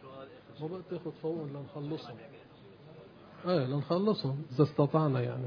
ما بقى تاخد فوق لنخلصهم. لنخلصهم إذا استطعنا يعني.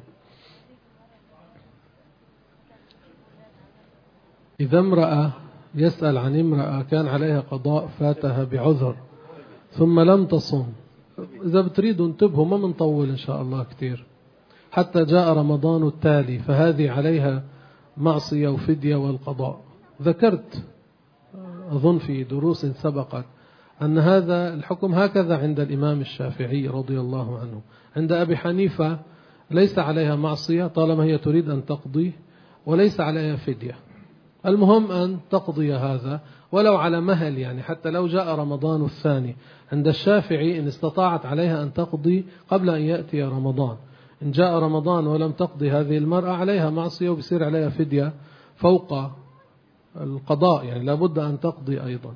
إذا امرأة يسأل عن امرأة كان عليها قضاء فاتها بعذر ثم لم تصم، إذا بتريدوا انتبهوا ما منطول إن شاء الله كتير حتى جاء رمضان التالي، فهذه عليها معصية وفدية والقضاء. ذكرت أظن في دروس سبقت أن هذا الحكم هكذا عند الإمام الشافعي رضي الله عنه. عند أبي حنيفة ليس عليها معصية طالما هي تريد أن تقضي، وليس عليها فدية، المهم أن تقضي هذا ولو على مهل، يعني حتى لو جاء رمضان الثاني. عند الشافعي إن استطاعت عليها أن تقضي قبل أن يأتي رمضان. إن جاء رمضان ولم تقضي هذه المرأة عليها معصية وبصير عليها فدية فوق القضاء، يعني لابد أن تقضي أيضا.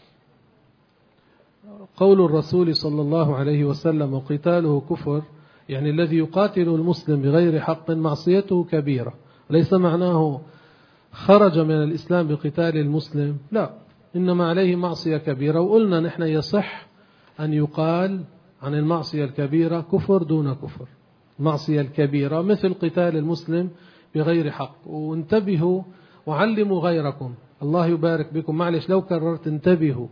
قول الرسول صلى الله عليه وسلم وقتاله كفر، يعني الذي يقاتل المسلم بغير حق معصيته كبيرة، ليس معناه خرج من الإسلام بقتال المسلم، لا، إنما عليه معصية كبيرة. وقلنا نحن يصح أن يقال عن المعصية الكبيرة كفر دون كفر. المعصية الكبيرة مثل قتال المسلم بغير حق. وانتبهوا وعلموا غيركم، الله يبارك بكم. معلش لو كررت انتبهوا،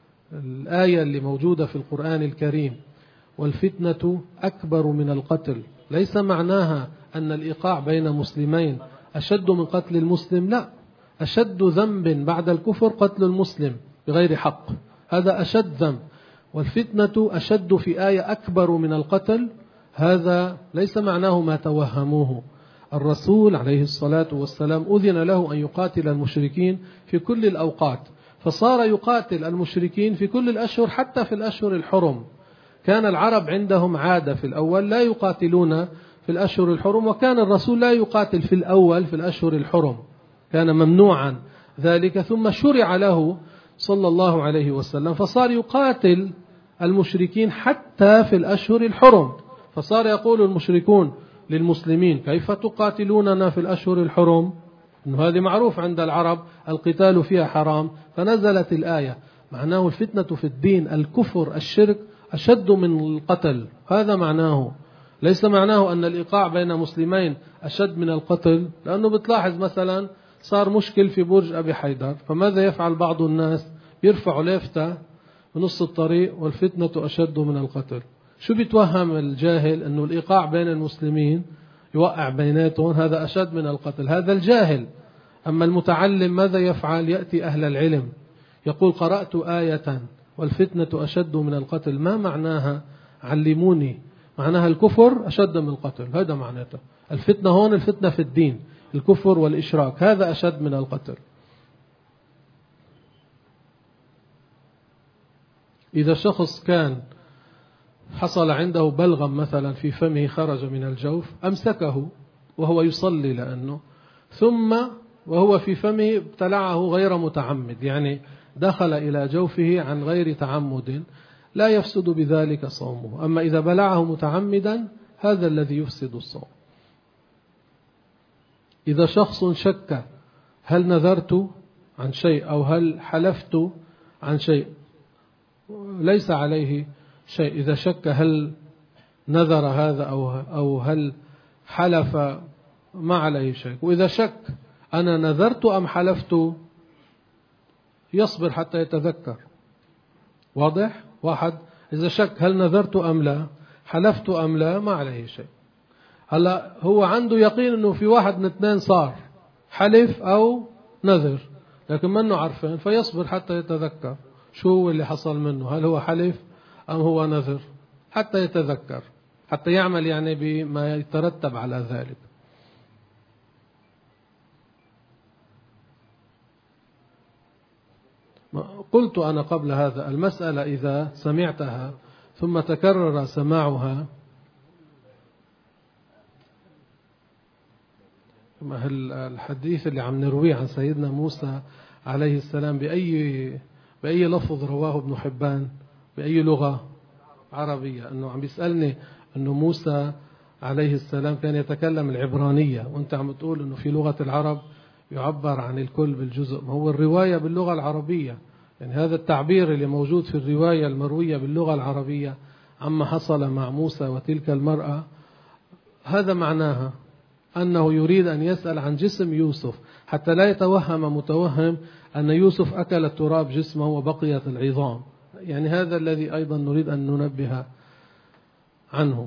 الآية اللي موجودة في القرآن الكريم والفتنة أكبر من القتل، ليس معناها أن الإيقاع بين مسلمين أشد من قتل المسلم، لا، أشد ذنب بعد الكفر قتل المسلم بغير حق، هذا أشد ذنب. والفتنة أشد في آية أكبر من القتل، هذا ليس معناه ما توهموه. الرسول عليه الصلاة والسلام أذن له أن يقاتل المشركين في كل الأوقات، فصار يقاتل المشركين في كل الأشهر حتى في الأشهر الحرم. كان العرب عندهم عادة في الأول لا يقاتلون في الأشهر الحرم، وكان الرسول لا يقاتل في الأول في الأشهر الحرم، كان ممنوعا ذلك. ثم شرع له صلى الله عليه وسلم فصار يقاتل المشركين حتى في الأشهر الحرم. فصار يقول المشركون للمسلمين كيف تقاتلوننا في الأشهر الحرم؟ إنه هذه معروف عند العرب القتال فيها حرام، فنزلت الآية. معناه الفتنة في الدين الكفر الشرك أشد من القتل، هذا معناه. ليس معناه أن الإيقاع بين مسلمين أشد من القتل، لأنه بتلاحظ مثلا صار مشكل في برج أبي حيدر، فماذا يفعل بعض الناس؟ يرفعوا لافتة بنص الطريق والفتنة أشد من القتل. شو بيتوهم الجاهل؟ أنه الإيقاع بين المسلمين يوقع بيناتهم هذا أشد من القتل، هذا الجاهل. أما المتعلم ماذا يفعل؟ يأتي أهل العلم يقول قرأت آية والفتنة أشد من القتل، ما معناها؟ علموني. معناها الكفر أشد من القتل، هذا معناته. الفتنة هون الفتنة في الدين، الكفر والإشراك، هذا أشد من القتل. إذا شخص كان حصل عنده بلغم مثلا في فمه خرج من الجوف، أمسكه وهو يصلي لأنه، ثم وهو في فمه ابتلعه غير متعمد، يعني دخل إلى جوفه عن غير تعمد، لا يفسد بذلك صومه. أما إذا بلعه متعمدا هذا الذي يفسد الصوم. إذا شخص شك هل نذرت عن شيء أو هل حلفت عن شيء، ليس عليه شيء. إذا شك هل نذر هذا أو هل حلف ما عليه شيء. وإذا شك أنا نذرت أم حلفت يصبر حتى يتذكر. واضح؟ واحد إذا شك هل نذرت أم لا، حلفت أم لا، ما عليه شيء. هلا هو عنده يقين أنه في واحد من اثنين صار حلف أو نذر، لكن منه عارفين، فيصبر حتى يتذكر شو هو اللي حصل منه، هل هو حلف أم هو نذر، حتى يتذكر، حتى يعمل يعني بما يترتب على ذلك. قلت أنا قبل هذا المسألة إذا سمعتها ثم تكرر سماعها، الحديث اللي عم نرويه عن سيدنا موسى عليه السلام بأي لفظ رواه ابن حبان، بأي لغة عربية، أنه عم بيسألني أنه موسى عليه السلام كان يتكلم العبرانية، وأنت عم تقول أنه في لغة العرب يعبر عن الكل بالجزء. ما هو الرواية باللغة العربية، يعني هذا التعبير اللي موجود في الرواية المروية باللغة العربية عما حصل مع موسى وتلك المرأة، هذا معناها أنه يريد أن يسأل عن جسم يوسف حتى لا يتوهم متوهم أن يوسف أكل التراب جسمه وبقيت العظام. يعني هذا الذي أيضا نريد أن ننبه عنه.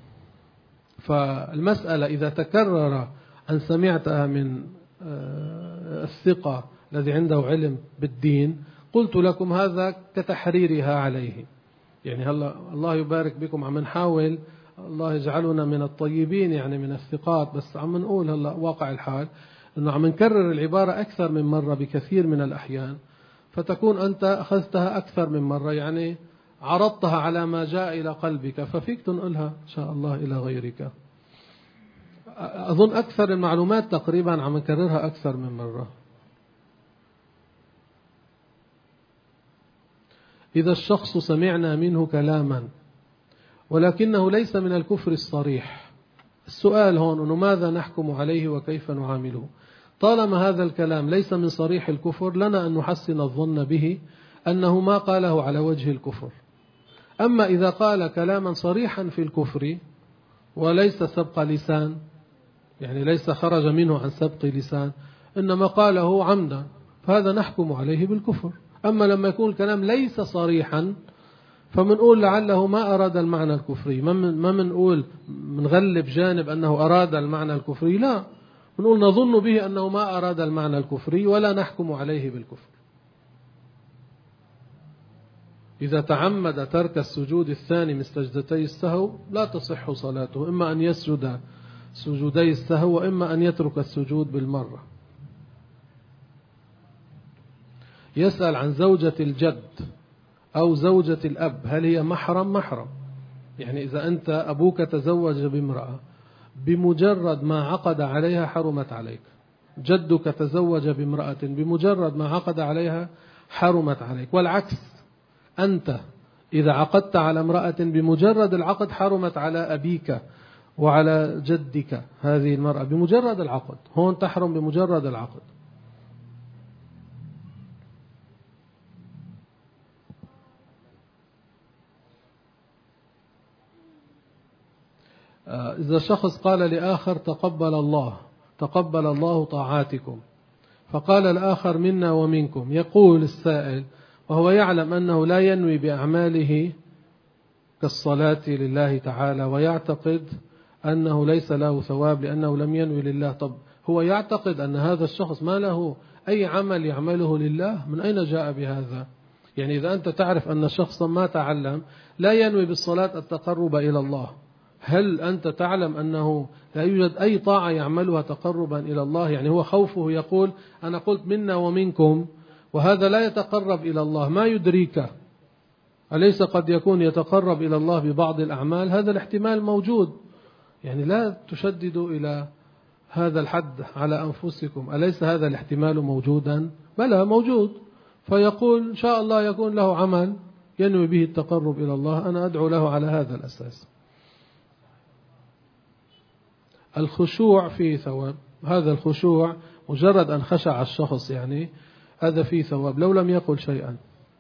فالمسألة إذا تكرر أن سمعتها من الثقة الذي عنده علم بالدين، قلت لكم هذا كتحريرها عليه. يعني هلا الله يبارك بكم عم نحاول الله يجعلنا من الطيبين، يعني من الثقات، بس عم نقول هلا واقع الحال انه عم نكرر العبارة اكثر من مرة بكثير من الاحيان، فتكون انت اخذتها اكثر من مرة، يعني عرضتها على ما جاء الى قلبك، ففيك تنقلها ان شاء الله الى غيرك. اظن اكثر المعلومات تقريبا عم نكررها اكثر من مرة. إذا الشخص سمعنا منه كلاما ولكنه ليس من الكفر الصريح، السؤال هون أنه ماذا نحكم عليه وكيف نعامله؟ طالما هذا الكلام ليس من صريح الكفر لنا أن نحسن الظن به أنه ما قاله على وجه الكفر. أما إذا قال كلاما صريحا في الكفر وليس سبق لسان، يعني ليس خرج منه عن سبق لسان، إنما قاله عمدا، فهذا نحكم عليه بالكفر. أما لما يكون الكلام ليس صريحا فمنقول لعله ما أراد المعنى الكفري، ما منقول منغلب جانب أنه أراد المعنى الكفري، لا، منقول نظن به أنه ما أراد المعنى الكفري ولا نحكم عليه بالكفر. إذا تعمد ترك السجود الثاني من سجدتي السهو لا تصح صلاته، إما أن يسجد سجودي السهو وإما أن يترك السجود بالمرة. يسأل عن زوجة الجد أو زوجة الأب، هل هي محرم؟ يعني إذا أنت أبوك تزوج بامرأة بمجرد ما عقد عليها حرمت عليك، جدك تزوج بامرأة بمجرد ما عقد عليها حرمت عليك، والعكس، أنت إذا عقدت على امرأة بمجرد العقد حرمت على أبيك وعلى جدك هذه المرأة بمجرد العقد، هون تحرم بمجرد العقد. إذا شخص قال لآخر تقبل الله طاعاتكم، فقال الآخر منا ومنكم، يقول السائل وهو يعلم أنه لا ينوي بأعماله كالصلاة لله تعالى ويعتقد أنه ليس له ثواب لأنه لم ينوي لله، طب هو يعتقد أن هذا الشخص ما له أي عمل يعمله لله؟ من أين جاء بهذا؟ يعني إذا أنت تعرف أن شخصا ما تعلم لا ينوي بالصلاة التقرب إلى الله، هل أنت تعلم أنه لا يوجد أي طاعة يعملها تقربا إلى الله؟ يعني هو خوفه يقول أنا قلت منا ومنكم وهذا لا يتقرب إلى الله، ما يدريك أليس قد يكون يتقرب إلى الله ببعض الأعمال؟ هذا الاحتمال موجود، يعني لا تشددوا إلى هذا الحد على أنفسكم، أليس هذا الاحتمال موجودا؟ بلى موجود. فيقول إن شاء الله يكون له عمل ينوي به التقرب إلى الله، أنا أدعو له على هذا الأساس. الخشوع فيه ثواب، هذا الخشوع مجرد أن خشع الشخص يعني هذا فيه ثواب لو لم يقل شيئا.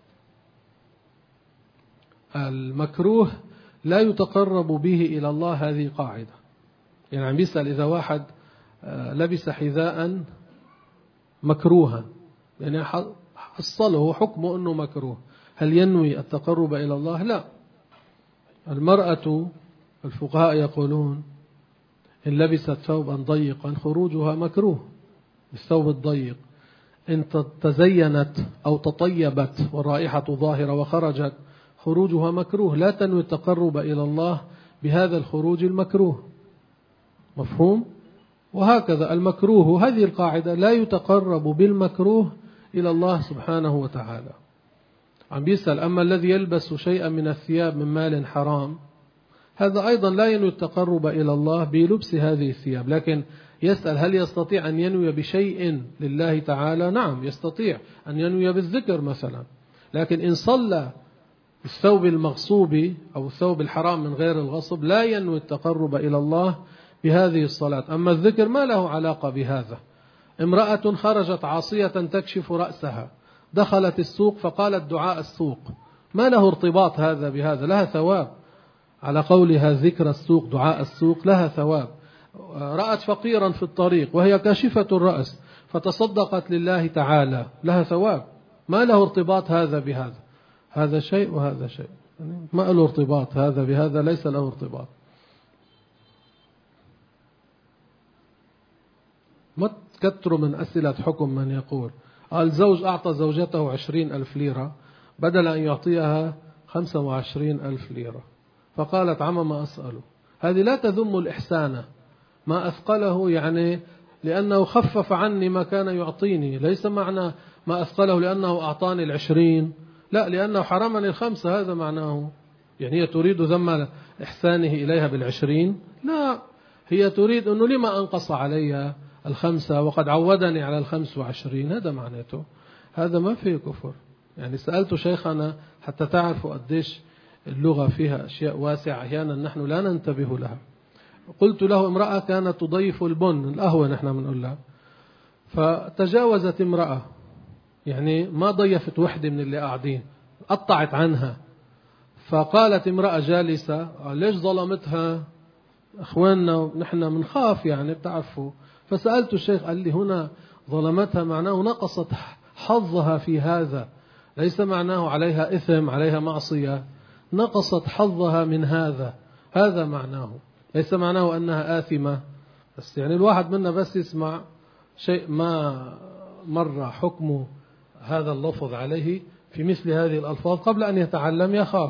المكروه لا يتقرب به إلى الله، هذه قاعدة. يعني عم بيسأل إذا واحد لبس حذاء مكروها، يعني حصله حكمه أنه مكروه، هل ينوي التقرب إلى الله؟ لا. المرأة الفقهاء يقولون إن لبست ثوبا ضيقا خروجها مكروه، الثوب الضيق، إن تزينت أو تطيبت والرائحة ظاهرة وخرجت خروجها مكروه، لا تنوي التقرب إلى الله بهذا الخروج المكروه، مفهوم؟ وهكذا المكروه، هذه القاعدة، لا يتقرب بالمكروه إلى الله سبحانه وتعالى. عم بيسأل أما الذي يلبس شيئا من الثياب من مال حرام، هذا أيضا لا ينوي التقرب إلى الله بلبس هذه الثياب، لكن يسأل هل يستطيع أن ينوي بشيء لله تعالى؟ نعم يستطيع أن ينوي بالذكر مثلا، لكن إن صلى الثوب المغصوب أو الثوب الحرام من غير الغصب لا ينوي التقرب إلى الله بهذه الصلاة. أما الذكر ما له علاقة بهذا. امرأة خرجت عاصية تكشف رأسها دخلت السوق فقالت دعاء السوق، ما له ارتباط هذا بهذا، لها ثواب على قولها ذكر السوق دعاء السوق لها ثواب. رأت فقيرا في الطريق وهي كاشفة الرأس فتصدقت لله تعالى لها ثواب، ما له ارتباط هذا بهذا، هذا شيء وهذا شيء، ما له ارتباط هذا بهذا، ليس له ارتباط. ما تكتروا من أسئلة حكم من يقول الزوج أعطى زوجته 20,000 ليرة بدل أن يعطيها 25,000 ليرة، فقالت عم ما أسأله. هذه لا تذم الإحسان، ما أثقله يعني لأنه خفف عني ما كان يعطيني، ليس معنى ما أثقله لأنه أعطاني 20، لا، لأنه حرمني 5، هذا معناه. يعني هي تريد ذم إحسانه إليها 20؟ لا، هي تريد أنه لما أنقص علي 5 وقد عودني على 25، هذا معناته. هذا ما فيه كفر. يعني سألت شيخنا حتى تعرفوا قديش اللغة فيها أشياء واسعة أحيانا نحن لا ننتبه لها. قلت له امرأة كانت تضيف البن، القهوة نحن بنقول لها، فتجاوزت امرأة، يعني ما ضيفت وحدة من اللي قاعدين، قطعت عنها، فقالت امرأة جالسة ليش ظلمتها؟ أخواننا نحن منخاف يعني بتعرفوا. فسألت الشيخ قال لي هنا ظلمتها معناه نقصت حظها في هذا، ليس معناه عليها إثم عليها معصية، نقصت حظها من هذا، هذا معناه، ليس معناه أنها آثمة. بس يعني الواحد منا بس يسمع شيء ما مر حكم هذا اللفظ عليه في مثل هذه الألفاظ قبل أن يتعلم يخاف.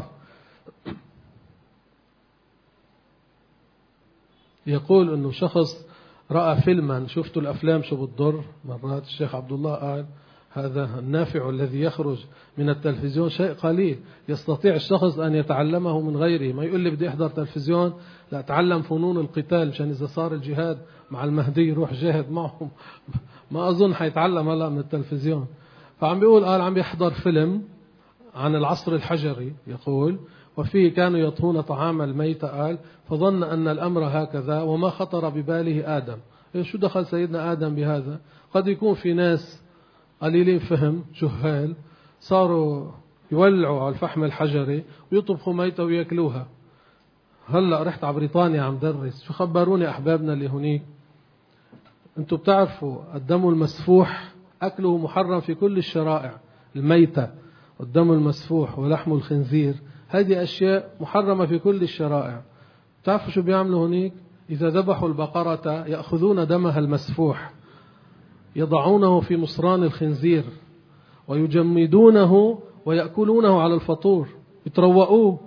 يقول أنه شخص رأى فيلما، شفتوا الأفلام شو بتضر مرات، الشيخ عبد الله قال هذا النافع الذي يخرج من التلفزيون شيء قليل، يستطيع الشخص أن يتعلمه من غيره. ما يقول لي بدي أحضر تلفزيون، لا، أتعلم فنون القتال مشان إذا صار الجهاد مع المهدي يروح جاهد معهم. ما أظن حيتعلم هلا من التلفزيون. فعم بيقول قال عم بيحضر فيلم عن العصر الحجري، يقول وفيه كانوا يطهون طعام الميتة، قال فظن أن الأمر هكذا وما خطر بباله آدم. شو دخل سيدنا آدم بهذا؟ قد يكون في ناس قليلين فهم جهال صاروا يولعوا على الفحم الحجري ويطبخوا ميتة ويأكلوها. هلأ رحت على بريطانيا عم درس، شو خبروني أحبابنا اللي هناك، أنتوا بتعرفوا الدم المسفوح أكله محرم في كل الشرائع، الميتة والدم المسفوح ولحم الخنزير، هذه أشياء محرمة في كل الشرائع. تعرفوا شو بيعملوا هناك؟ إذا ذبحوا البقرة يأخذون دمها المسفوح يضعونه في مصران الخنزير ويجمدونه ويأكلونه على الفطور، يتروقوه.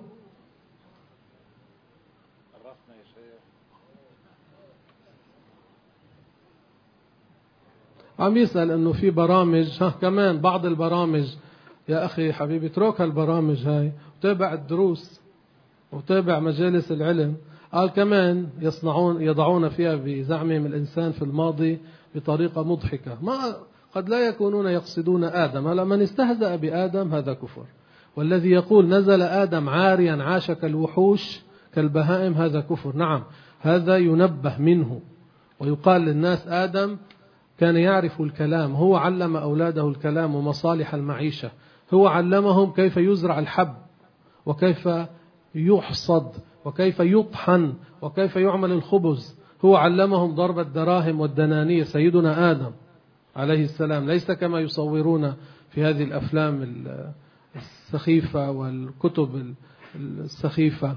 عم يسأل أنه في برامج كمان، بعض البرامج يا أخي حبيبي اترك هالبرامج هاي وتابع الدروس وتابع مجالس العلم. قال كمان يضعون فيها بزعمهم الإنسان في الماضي بطريقة مضحكة، ما قد لا يكونون يقصدون آدم. هلا من استهزأ بآدم هذا كفر، والذي يقول نزل آدم عاريا عاش كالوحوش كالبهائم هذا كفر. نعم هذا ينبه منه، ويقال للناس آدم كان يعرف الكلام، هو علم أولاده الكلام ومصالح المعيشة، هو علمهم كيف يزرع الحب وكيف يحصد وكيف يطحن وكيف يعمل الخبز، هو علمهم ضرب الدراهم والدنانير سيدنا آدم عليه السلام، ليس كما يصورون في هذه الأفلام السخيفة والكتب السخيفة.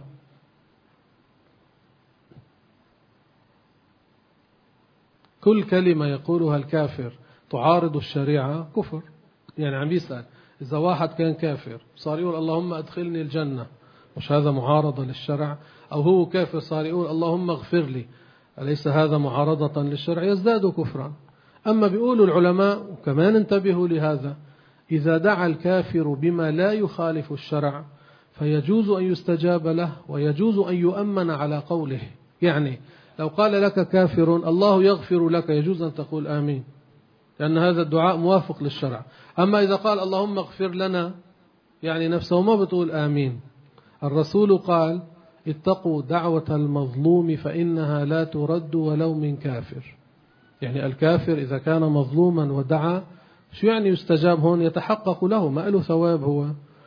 كل كلمة يقولها الكافر تعارض الشريعة كفر. يعني عم يسأل إذا واحد كان كافر صار يقول اللهم أدخلني الجنة، مش هذا معارضة للشرع؟ أو هو كافر صار يقول اللهم اغفر لي، أليس هذا معارضة للشرع؟ يزداد كفرا. أما بيقولوا العلماء وكمان انتبهوا لهذا، إذا دعا الكافر بما لا يخالف الشرع فيجوز أن يستجاب له ويجوز أن يؤمن على قوله. يعني لو قال لك كافر الله يغفر لك يجوز أن تقول آمين، لأن هذا الدعاء موافق للشرع. أما إذا قال اللهم اغفر لنا يعني نفسه ما بتقول آمين. الرسول قال اتقوا دعوة المظلوم فإنها لا ترد ولو من كافر. يعني الكافر إذا كان مظلوما ودعا شو يعني يستجاب هون؟ يتحقق له، ما له ثواب هو.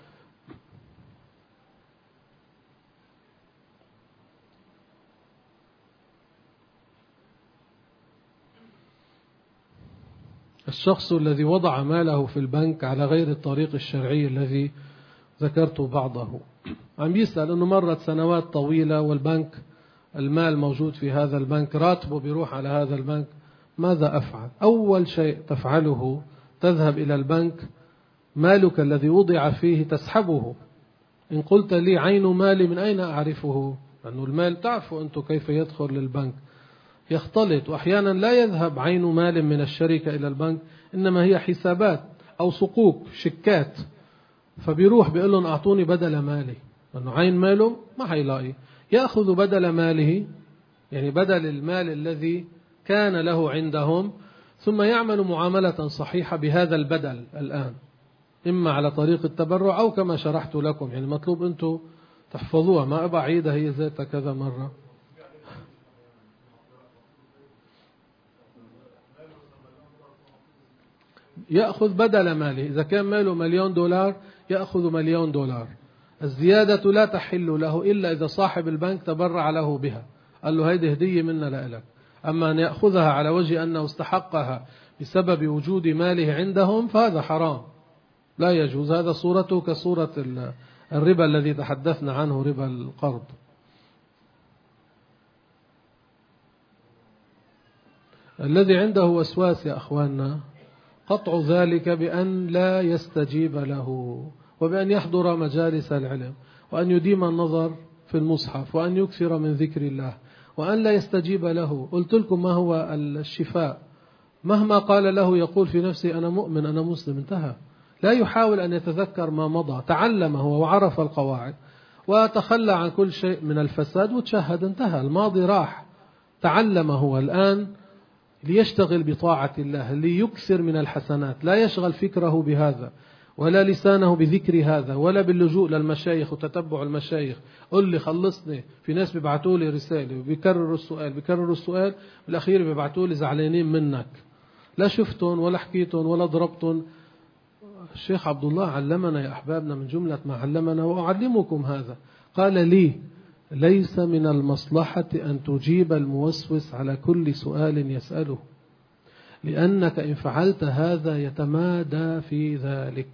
الشخص الذي وضع ماله في البنك على غير الطريق الشرعي الذي ذكرت بعضه، عم يسأل أنه مرت سنوات طويلة والبنك المال موجود في هذا البنك، راتبه بيروح على هذا البنك، ماذا أفعل؟ أول شيء تفعله تذهب إلى البنك، مالك الذي وضع فيه تسحبه. إن قلت لي عين مالي، من أين أعرفه؟ لأنه المال تعرفوا أنتم كيف يدخل للبنك، يختلط، وأحيانا لا يذهب عين مال من الشركة إلى البنك، إنما هي حسابات أو صكوك شيكات، فبيروح بيقول لهم أعطوني بدل مالي، لأنه عين ماله ما حيلاقي، يأخذ بدل ماله، يعني بدل المال الذي كان له عندهم، ثم يعمل معاملة صحيحة بهذا البدل الآن، إما على طريق التبرع أو كما شرحت لكم، يعني مطلوب أنتم تحفظوها، ما أبقى عيدها هي ذاتها كذا مرة. يأخذ بدل ماله، إذا كان ماله $1,000,000 يأخذ $1,000,000، الزيادة لا تحل له إلا إذا صاحب البنك تبرع له بها، قال له هيدي هدية منا لك. أما أن يأخذها على وجه أنه استحقها بسبب وجود ماله عندهم فهذا حرام، لا يجوز. هذا صورته كصورة الربا الذي تحدثنا عنه، ربا القرض. الذي عنده وسواس يا أخواننا قطع ذلك بأن لا يستجيب له، وبأن يحضر مجالس العلم، وأن يديم النظر في المصحف، وأن يكثر من ذكر الله، وأن لا يستجيب له. قلت لكم ما هو الشفاء؟ مهما قال له يقول في نفسه أنا مؤمن أنا مسلم، انتهى. لا يحاول أن يتذكر ما مضى، تعلم هو وعرف القواعد وتخلى عن كل شيء من الفساد وتشهد، انتهى، الماضي راح. تعلم هو الآن ليشتغل بطاعة الله، ليكثر من الحسنات، لا يشغل فكره بهذا ولا لسانه بذكر هذا ولا باللجوء للمشايخ وتتبع المشايخ. قل لي خلصني، في ناس بيبعتوا لي رسالة وبيكرروا السؤال بالأخير بيبعتوا لي زعلانين منك، لا شفتهم ولا حكيتهم ولا ضربتهم. الشيخ عبد الله علمنا يا أحبابنا من جملة ما علمنا، وأعلمكم هذا، قال لي ليس من المصلحة أن تجيب الموسوس على كل سؤال يسأله، لأنك إن فعلت هذا يتمادى في ذلك.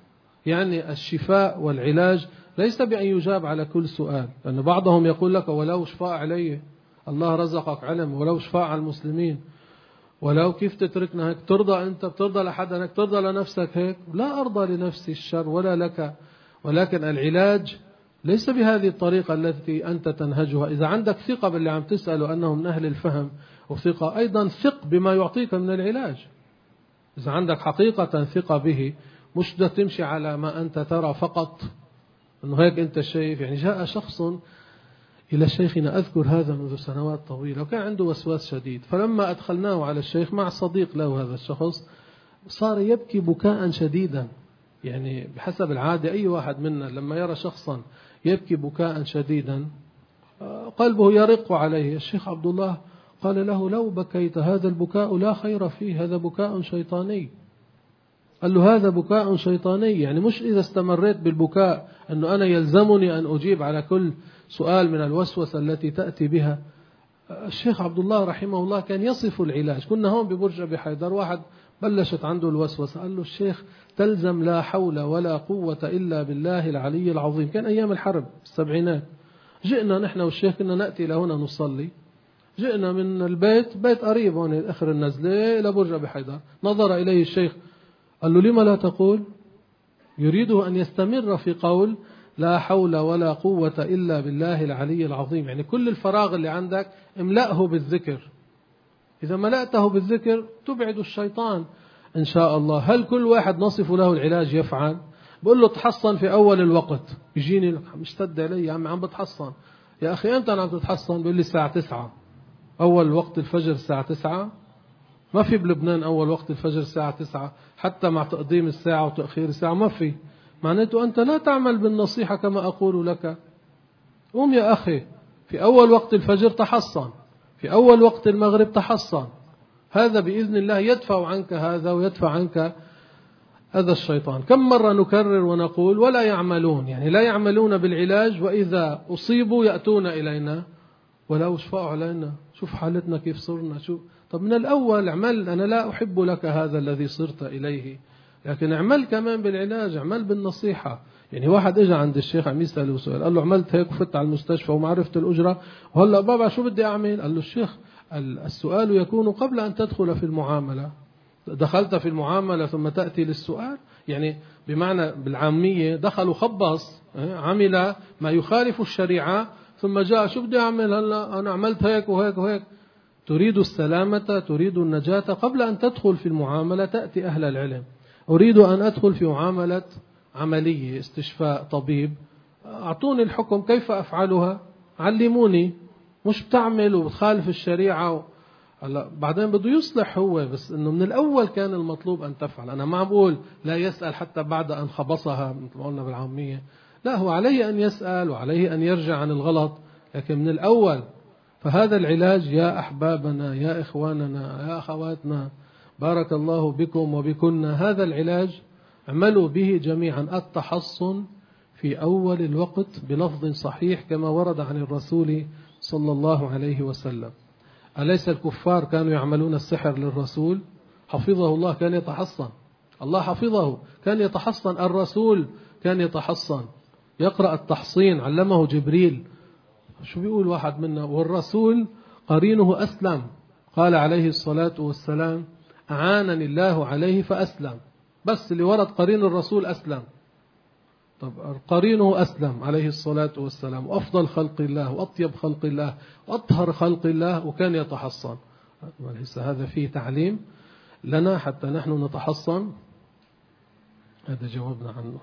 يعني الشفاء والعلاج ليس بأن يجاب على كل سؤال، لأن بعضهم يقول لك ولو شفاء علي، الله رزقك علم، ولو شفاء على المسلمين، ولو كيف تتركنا هيك؟ ترضى أنت؟ بترضى لحد أنك ترضى لنفسك هيك؟ لا أرضى لنفسي الشر ولا لك. ولكن العلاج ليس بهذه الطريقة التي أنت تنهجها. إذا عندك ثقة باللي عم تسأله أنه من أهل الفهم، وثقة أيضا ثق بما يعطيك من العلاج. إذا عندك حقيقة ثقة به، مش بدك تمشي على ما أنت ترى فقط أنه هيك أنت شايف. يعني جاء شخص إلى شيخنا، أذكر هذا منذ سنوات طويلة، وكان عنده وسواس شديد، فلما أدخلناه على الشيخ مع صديق له هذا الشخص، صار يبكي بكاء شديدا. يعني بحسب العادة أي واحد منا لما يرى شخصا يبكي بكاء شديدا قلبه يرق عليه. الشيخ عبد الله قال له لو بكيت هذا البكاء لا خير فيه، هذا بكاء شيطاني. قال له هذا بكاء شيطاني، يعني مش إذا استمريت بالبكاء أنه أنا يلزمني أن أجيب على كل سؤال من الوسوسة التي تأتي بها. الشيخ عبد الله رحمه الله كان يصف العلاج. كنا هون ببرج أبي حيدر، واحد بلشت عنده الوسوسة، قال له الشيخ تلزم لا حول ولا قوة إلا بالله العلي العظيم. كان أيام الحرب السبعينات. جئنا نحن والشيخ كنا نأتي لهنا نصلي، جئنا من البيت، بيت قريب هون آخر النزلة إلى برج أبي حيدر، نظر إليه الشيخ قال له لما لا تقول؟ يريده أن يستمر في قول لا حول ولا قوة إلا بالله العلي العظيم. يعني كل الفراغ اللي عندك املأه بالذكر، إذا ملأته بالذكر تبعد الشيطان إن شاء الله. هل كل واحد نصف له العلاج يفعل؟ بقول له تحصن في أول الوقت، يجيني مشتد علي عم بتحصن. يا أخي أنت عم تتحصن؟ بيقول لي الساعة 9 أول وقت الفجر، الساعة 9 ما في بلبنان أول وقت الفجر الساعة 9، حتى مع تقديم الساعة وتأخير الساعة ما في. معناته أنت لا تعمل بالنصيحة كما أقول لك. قوم يا أخي في أول وقت الفجر تحصن، في أول وقت المغرب تحصن، هذا بإذن الله يدفع عنك هذا ويدفع عنك هذا الشيطان. كم مرة نكرر ونقول ولا يعملون، يعني لا يعملون بالعلاج، وإذا أصيبوا يأتون إلينا ولا أشفاء علينا. شوف حالتنا كيف صرنا. شوف، طب من الأول اعمل. أنا لا أحب لك هذا الذي صرت إليه، لكن اعمل كمان بالعلاج، اعمل بالنصيحة. يعني واحد اجى عند الشيخ عم يسأله سؤال، قال له عملت هيك وفت على المستشفى وما عرفت الأجرة، وهلا بابا شو بدي أعمل؟ قال له الشيخ السؤال يكون قبل أن تدخل في المعاملة. دخلت في المعاملة ثم تأتي للسؤال، يعني بمعنى بالعامية دخل وخبص، عمل ما يخالف الشريعة، ثم جاء شو بدي أعمل هلا؟ أنا عملت هيك وهيك وهيك. تريد السلامة، تريد النجاة، قبل أن تدخل في المعاملة تأتي أهل العلم. أريد أن أدخل في معاملة عملية استشفاء طبيب، أعطوني الحكم كيف أفعلها، علموني. مش بتعمل وبتخالف الشريعة هلا بعدين بده يصلح هو، بس إنه من الأول كان المطلوب أن تفعل. أنا ما بقول لا يسأل حتى بعد أن خبصها مثل ما قلنا بالعامية، لا، هو عليه أن يسأل وعليه أن يرجع عن الغلط، لكن من الأول. فهذا العلاج يا أحبابنا، يا إخواننا، يا أخواتنا، بارك الله بكم وبكن، هذا العلاج اعملوا به جميعا. التحصن في أول الوقت بلفظ صحيح كما ورد عن الرسول صلى الله عليه وسلم. أليس الكفار كانوا يعملون السحر للرسول؟ حفظه الله كان يتحصن، الله حفظه كان يتحصن، الرسول كان يتحصن، يقرأ التحصين، علمه جبريل. شو بيقول واحد منا؟ والرسول قرينه أسلم، قال عليه الصلاة والسلام أعانني الله عليه فأسلم. بس اللي ورد قرين الرسول أسلم. طب قرينه أسلم عليه الصلاة والسلام، وأفضل خلق الله وأطيب خلق الله وأطهر خلق الله، وكان يتحصن. هذا فيه تعليم لنا حتى نحن نتحصن. هذا جوابنا عنه.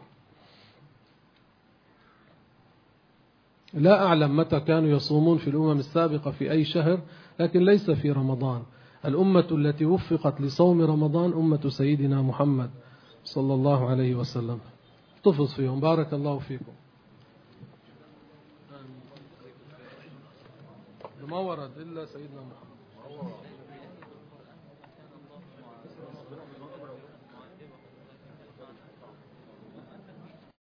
لا أعلم متى كانوا يصومون في الأمم السابقة في أي شهر، لكن ليس في رمضان. الأمة التي وفقت لصوم رمضان أمة سيدنا محمد صلى الله عليه وسلم. احتفظ فيهم، بارك الله فيكم. ما ورد إلا سيدنا محمد.